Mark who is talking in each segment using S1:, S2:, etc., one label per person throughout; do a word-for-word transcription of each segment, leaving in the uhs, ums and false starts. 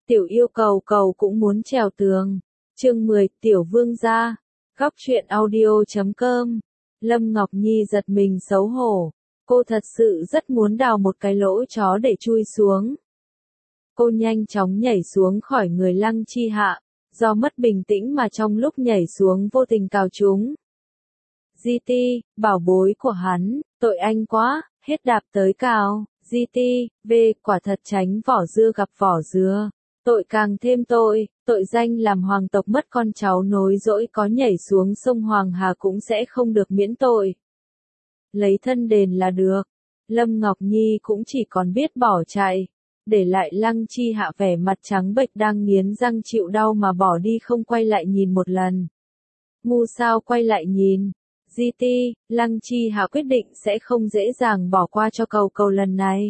S1: Tiểu yêu cầu cầu cũng muốn trèo tường. Chương mười, Tiểu vương gia. Góc truyện audio chấm com. Lâm Ngọc Nhi giật mình xấu hổ. Cô thật sự rất muốn đào một cái lỗ chó để chui xuống. Cô nhanh chóng nhảy xuống khỏi người Lăng Chi Hạ, do mất bình tĩnh mà trong lúc nhảy xuống vô tình cào trúng. giê tê, bảo bối của hắn, tội anh quá, hết đạp tới cào. giê tê, về, quả thật tránh vỏ dưa gặp vỏ dưa. Tội càng thêm tội, tội danh làm hoàng tộc mất con cháu nối dõi có nhảy xuống sông Hoàng Hà cũng sẽ không được miễn tội. Lấy thân đền là được. Lâm Ngọc Nhi cũng chỉ còn biết bỏ chạy, để lại Lăng Chi Hạ vẻ mặt trắng bệch đang nghiến răng chịu đau mà bỏ đi không quay lại nhìn một lần. Ngu sao quay lại nhìn. giê tê, Lăng Chi Hạ quyết định sẽ không dễ dàng bỏ qua cho cầu cầu lần này.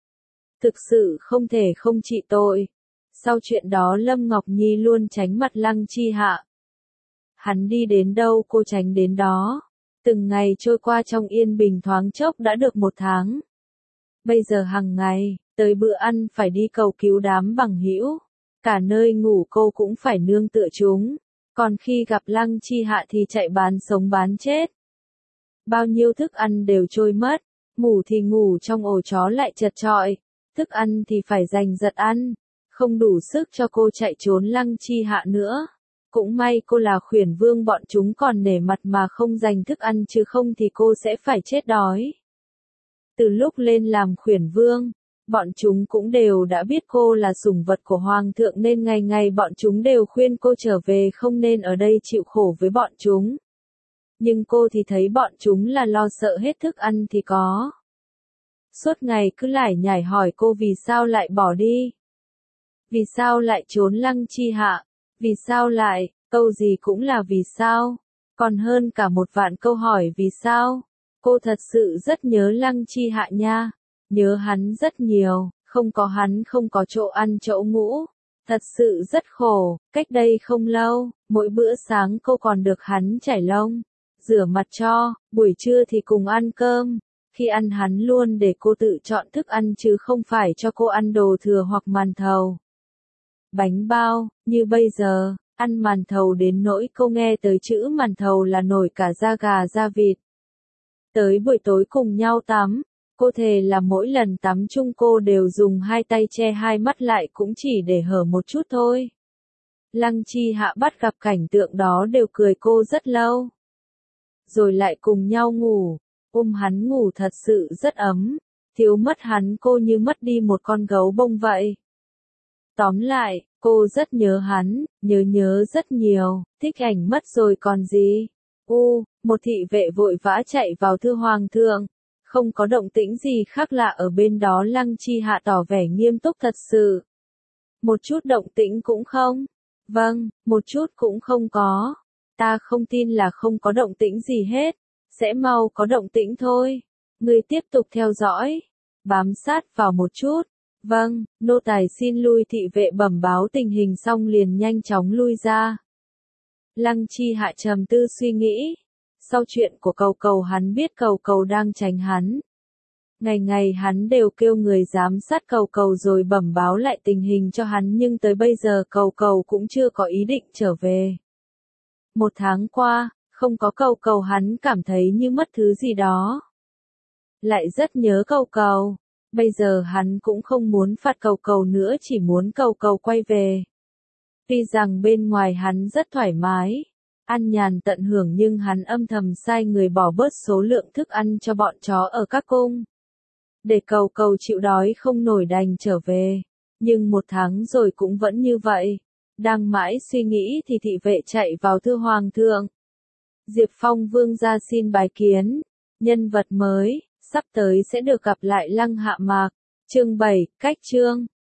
S1: Thực sự không thể không trị tội. Sau chuyện đó Lâm Ngọc Nhi luôn tránh mặt Lăng Chi Hạ. Hắn đi đến đâu cô tránh đến đó. Từng ngày trôi qua trong yên bình thoáng chốc đã được một tháng. Bây giờ hàng ngày, tới bữa ăn phải đi cầu cứu đám bằng hữu. Cả nơi ngủ cô cũng phải nương tựa chúng. Còn khi gặp Lăng Chi Hạ thì chạy bán sống bán chết. Bao nhiêu thức ăn đều trôi mất. Ngủ thì ngủ trong ổ chó lại chật chọi. Thức ăn thì phải giành giật ăn. Không đủ sức cho cô chạy trốn Lăng Chi Hạ nữa. Cũng may cô là khuyển vương bọn chúng còn nể mặt mà không dành thức ăn chứ không thì cô sẽ phải chết đói. Từ lúc lên làm khuyển vương, bọn chúng cũng đều đã biết cô là sủng vật của hoàng thượng nên ngày ngày bọn chúng đều khuyên cô trở về không nên ở đây chịu khổ với bọn chúng. Nhưng cô thì thấy bọn chúng là lo sợ hết thức ăn thì có. Suốt ngày cứ lải nhải hỏi cô vì sao lại bỏ đi. Vì sao lại trốn Lăng Chi Hạ? Vì sao lại, câu gì cũng là vì sao? Còn hơn cả một vạn câu hỏi vì sao? Cô thật sự rất nhớ Lăng Chi Hạ nha. Nhớ hắn rất nhiều, không có hắn không có chỗ ăn chỗ ngủ. Thật sự rất khổ, cách đây không lâu, mỗi bữa sáng cô còn được hắn chải lông, rửa mặt cho, buổi trưa thì cùng ăn cơm. Khi ăn hắn luôn để cô tự chọn thức ăn chứ không phải cho cô ăn đồ thừa hoặc màn thầu. Bánh bao, như bây giờ, ăn màn thầu đến nỗi cô nghe tới chữ màn thầu là nổi cả da gà da vịt. Tới buổi tối cùng nhau tắm, cô thề là mỗi lần tắm chung cô đều dùng hai tay che hai mắt lại cũng chỉ để hở một chút thôi. Lăng Chi Hạ bắt gặp cảnh tượng đó đều cười cô rất lâu. Rồi lại cùng nhau ngủ, ôm hắn ngủ thật sự rất ấm, thiếu mất hắn cô như mất đi một con gấu bông vậy. Tóm lại, cô rất nhớ hắn, nhớ nhớ rất nhiều, thích ảnh mất rồi còn gì. U, một thị vệ vội vã chạy vào thưa hoàng thượng. Không có động tĩnh gì khác lạ ở bên đó Lăng Chi Hạ tỏ vẻ nghiêm túc thật sự. Một chút động tĩnh cũng không. Vâng, một chút cũng không có. Ta không tin là không có động tĩnh gì hết. Sẽ mau có động tĩnh thôi. Người tiếp tục theo dõi. Bám sát vào một chút. Vâng, nô tài xin lui thị vệ bẩm báo tình hình xong liền nhanh chóng lui ra. Lăng Chi Hạ trầm tư suy nghĩ. Sau chuyện của cầu cầu hắn biết cầu cầu đang tránh hắn. Ngày ngày hắn đều kêu người giám sát cầu cầu rồi bẩm báo lại tình hình cho hắn nhưng tới bây giờ cầu cầu cũng chưa có ý định trở về. Một tháng qua, không có cầu cầu hắn cảm thấy như mất thứ gì đó. Lại rất nhớ cầu cầu. Bây giờ hắn cũng không muốn phạt cầu cầu nữa chỉ muốn cầu cầu quay về. Tuy rằng bên ngoài hắn rất thoải mái, ăn nhàn tận hưởng nhưng hắn âm thầm sai người bỏ bớt số lượng thức ăn cho bọn chó ở các cung. Để cầu cầu chịu đói không nổi đành trở về. Nhưng một tháng rồi cũng vẫn như vậy. Đang mãi suy nghĩ thì thị vệ chạy vào thưa hoàng thượng. Diệp Phong vương gia xin bái kiến. Nhân vật mới, sắp tới sẽ được gặp lại Lăng Hạ Mạc. Chương bảy, cách chương.